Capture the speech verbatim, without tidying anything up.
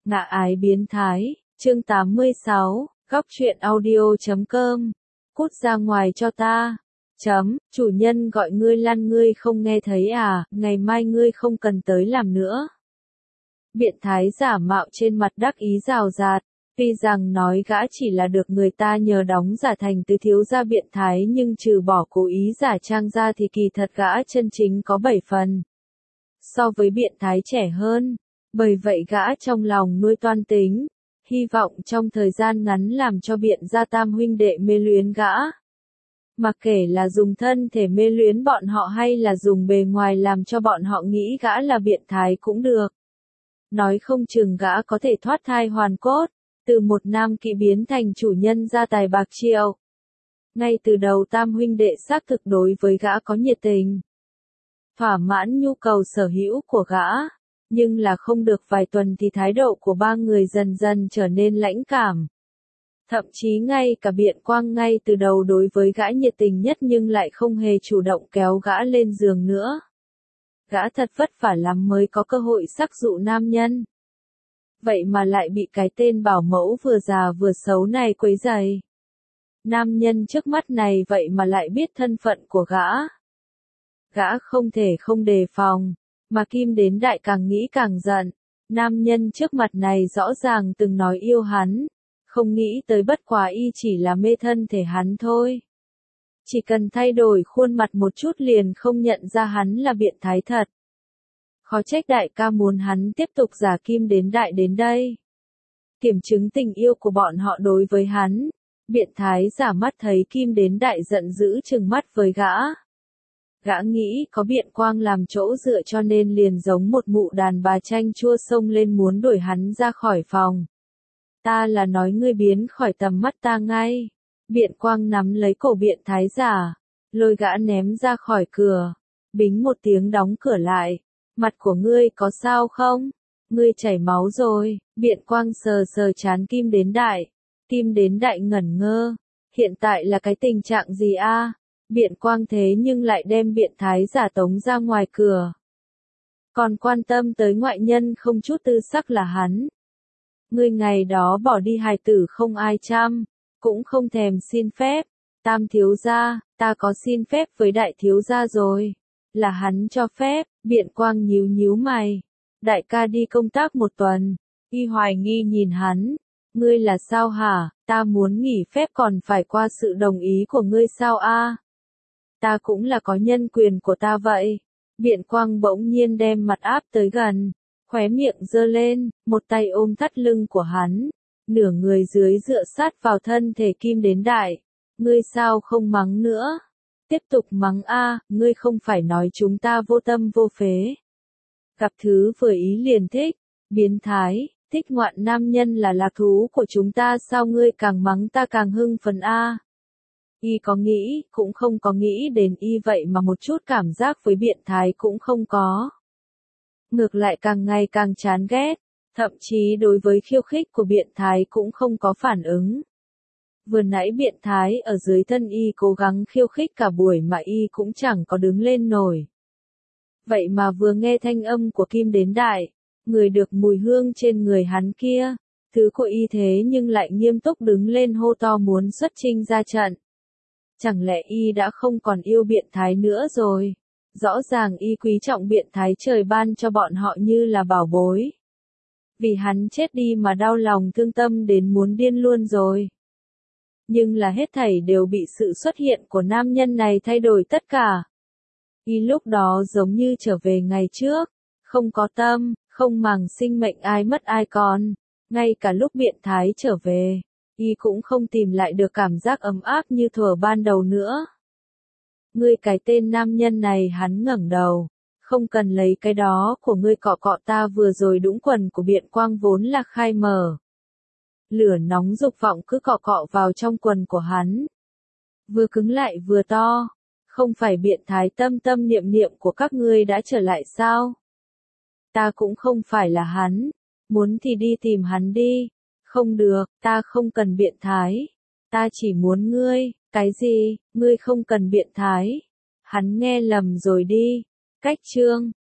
Ngạ ái biến thái, chương tám mươi sáu, góc truyện audio chấm com. Cút ra ngoài cho ta. Chấm, chủ nhân gọi ngươi lăn ngươi không nghe thấy à, ngày mai ngươi không cần tới làm nữa. Biện thái giả mạo trên mặt đắc ý rào rạt, tuy rằng nói gã chỉ là được người ta nhờ đóng giả thành tứ thiếu gia biện thái nhưng trừ bỏ cố ý giả trang ra thì kỳ thật gã chân chính có bảy phần. So với biện thái trẻ hơn. Bởi vậy gã trong lòng nuôi toan tính, hy vọng trong thời gian ngắn làm cho biện gia tam huynh đệ mê luyến gã. Mặc kể là dùng thân thể mê luyến bọn họ hay là dùng bề ngoài làm cho bọn họ nghĩ gã là biện thái cũng được. Nói không chừng gã có thể thoát thai hoàn cốt, từ một nam kỵ biến thành chủ nhân gia tài bạc triệu. Ngay từ đầu tam huynh đệ xác thực đối với gã có nhiệt tình, thỏa mãn nhu cầu sở hữu của gã. Nhưng là không được vài tuần thì thái độ của ba người dần dần trở nên lãnh cảm. Thậm chí ngay cả biện quang ngay từ đầu đối với gã nhiệt tình nhất nhưng lại không hề chủ động kéo gã lên giường nữa. Gã thật vất vả lắm mới có cơ hội sắc dụ nam nhân. Vậy mà lại bị cái tên bảo mẫu vừa già vừa xấu này quấy rầy. Nam nhân trước mắt này vậy mà lại biết thân phận của gã. Gã không thể không đề phòng. Mà Kim đến đại càng nghĩ càng giận, nam nhân trước mặt này rõ ràng từng nói yêu hắn, không nghĩ tới bất quá y chỉ là mê thân thể hắn thôi. Chỉ cần thay đổi khuôn mặt một chút liền không nhận ra hắn là biện thái thật. Khó trách đại ca muốn hắn tiếp tục giả Kim đến đại đến đây. Kiểm chứng tình yêu của bọn họ đối với hắn, biện thái giả mắt thấy Kim đến đại giận dữ trừng mắt với gã. Gã nghĩ có biện quang làm chỗ dựa cho nên liền giống một mụ đàn bà chanh chua xông lên muốn đuổi hắn ra khỏi phòng. Ta là nói ngươi biến khỏi tầm mắt ta ngay. Biện quang nắm lấy cổ biện thái giả, lôi gã ném ra khỏi cửa, bính một tiếng đóng cửa lại. Mặt của ngươi có sao không? Ngươi chảy máu rồi. Biện quang sờ sờ chán Kim đến đại. Kim đến đại ngẩn ngơ. Hiện tại là cái tình trạng gì a? Biện quang thế nhưng lại đem biện thái giả tống ra ngoài cửa. Còn quan tâm tới ngoại nhân không chút tư sắc là hắn. Ngươi ngày đó bỏ đi hài tử không ai chăm, cũng không thèm xin phép. Tam thiếu gia, ta có xin phép với đại thiếu gia rồi. Là hắn cho phép, biện quang nhíu nhíu mày. Đại ca đi công tác một tuần. Y hoài nghi nhìn hắn. Ngươi là sao hả? Ta muốn nghỉ phép còn phải qua sự đồng ý của ngươi sao a? Ta cũng là có nhân quyền của ta vậy. Biện quang bỗng nhiên đem mặt áp tới gần, khóe miệng giơ lên, một tay ôm thắt lưng của hắn, nửa người dưới dựa sát vào thân thể Kim đến đại. Ngươi sao không mắng nữa? Tiếp tục mắng a, ngươi không phải nói chúng ta vô tâm vô phế. Gặp thứ vừa ý liền thích, biến thái, thích ngoạn nam nhân là lạc thú của chúng ta sao ngươi càng mắng ta càng hưng phấn a? Y có nghĩ, cũng không có nghĩ đến y vậy mà một chút cảm giác với biện thái cũng không có. Ngược lại càng ngày càng chán ghét, thậm chí đối với khiêu khích của biện thái cũng không có phản ứng. Vừa nãy biện thái ở dưới thân y cố gắng khiêu khích cả buổi mà y cũng chẳng có đứng lên nổi. Vậy mà vừa nghe thanh âm của Kim đến đại, người được mùi hương trên người hắn kia, thứ của y thế nhưng lại nghiêm túc đứng lên hô to muốn xuất chinh ra trận. Chẳng lẽ y đã không còn yêu biện thái nữa rồi? Rõ ràng y quý trọng biện thái trời ban cho bọn họ như là bảo bối. Vì hắn chết đi mà đau lòng thương tâm đến muốn điên luôn rồi. Nhưng là hết thảy đều bị sự xuất hiện của nam nhân này thay đổi tất cả. Y lúc đó giống như trở về ngày trước, không có tâm, không màng sinh mệnh ai mất ai còn. Ngay cả lúc biện thái trở về, y cũng không tìm lại được cảm giác ấm áp như thuở ban đầu nữa. Ngươi cái tên nam nhân này, hắn ngẩng đầu. Không cần lấy cái đó của ngươi cọ cọ ta vừa rồi đũng quần của biện quang vốn là khai mở. Lửa nóng dục vọng cứ cọ cọ vào trong quần của hắn. Vừa cứng lại vừa to. Không phải biện thái tâm tâm niệm niệm của các ngươi đã trở lại sao? Ta cũng không phải là hắn. Muốn thì đi tìm hắn đi. Không được, ta không cần biện thái. Ta chỉ muốn ngươi. Cái gì? Ngươi không cần biện thái. Hắn nghe lầm rồi đi. Cách chương.